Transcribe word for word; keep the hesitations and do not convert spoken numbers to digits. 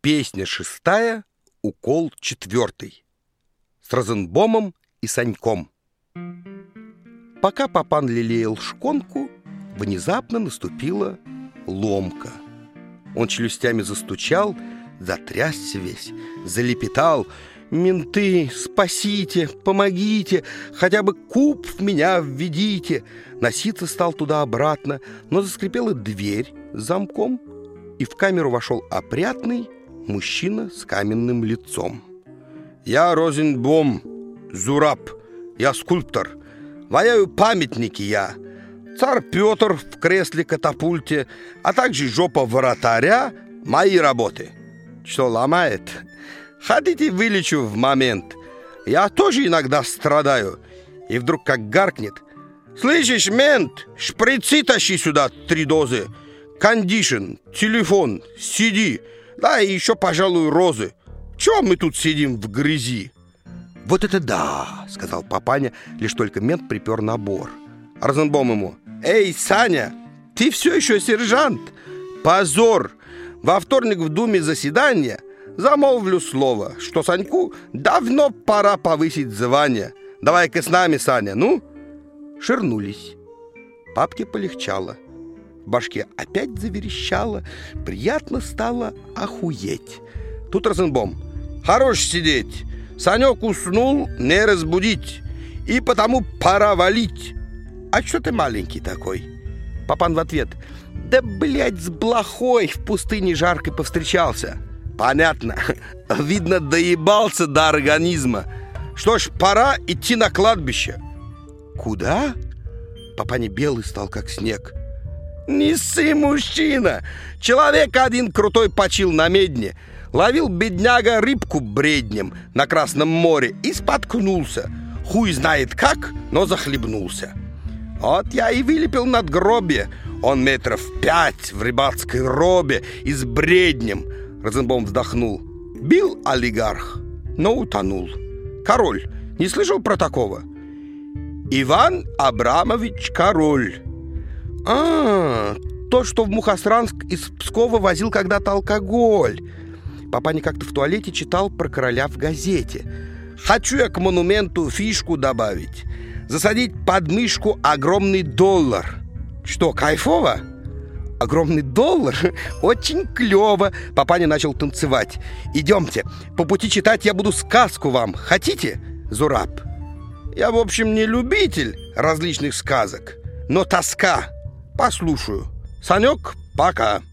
Песня шестая, укол четвертый. С Розенбомом и Саньком. Пока Папан лелеял шконку, внезапно наступила ломка. Он челюстями застучал, затрясся весь, залепетал: «Менты, спасите, помогите, хотя бы куб в меня введите!» Носиться стал туда-обратно, но заскрипела дверь с замком, и в камеру вошел опрятный мужчина с каменным лицом. «Я Розенбом, Зураб, я скульптор, ваяю памятники я. Царь Петр в кресле-катапульте, а также жопа вратаря — мои работы. Что ломает? Хотите, вылечу в момент? Я тоже иногда страдаю». И вдруг как гаркнет: «Слышишь, мент, шприцы тащи сюда три дозы, кондишн, телефон, сиди, да и еще, пожалуй, розы. Чего мы тут сидим в грязи?» «Вот это да!» — сказал Папаня, лишь только мент припер набор. Розенбом ему: «Эй, Саня, ты все еще сержант? Позор! Во вторник в Думе заседание. Замолвлю слово, что Саньку давно пора повысить звание. Давай-ка с нами, Саня, ну?» Ширнулись. Папке полегчало. В башке опять заверещало. Приятно стало охуеть. Тут Розенбом: «Хорош сидеть. Санек уснул, не разбудить. И потому пора валить. А что ты маленький такой?» Папан в ответ: «Да, блядь, с блохой в пустыне жаркой повстречался». «Понятно. Видно, доебался до организма. Что ж, пора идти на кладбище». «Куда?» Папаня белый стал, как снег. «Не ссы, мужчина! Человек один крутой почил на медне. Ловил бедняга рыбку бреднем на Красном море и споткнулся. Хуй знает как, но захлебнулся. Вот я и вылепил надгробие. Он метров пять в рыбацкой робе и с бреднем». Розенбом вздохнул. «Бил олигарх, но утонул. Король, не слышал про такого? Иван Абрамович Король. А, то, что в Мухосранск из Пскова возил когда-то алкоголь». Папаня как-то в туалете читал про короля в газете. «Хочу я к монументу фишку добавить. Засадить под мышку огромный доллар». «Что, кайфово?» «Огромный доллар? Очень клево!» Папаня начал танцевать. «Идемте, по пути читать я буду сказку вам. Хотите, Зураб?» «Я, в общем, не любитель различных сказок, но тоска. Послушаю. Санек, пока!»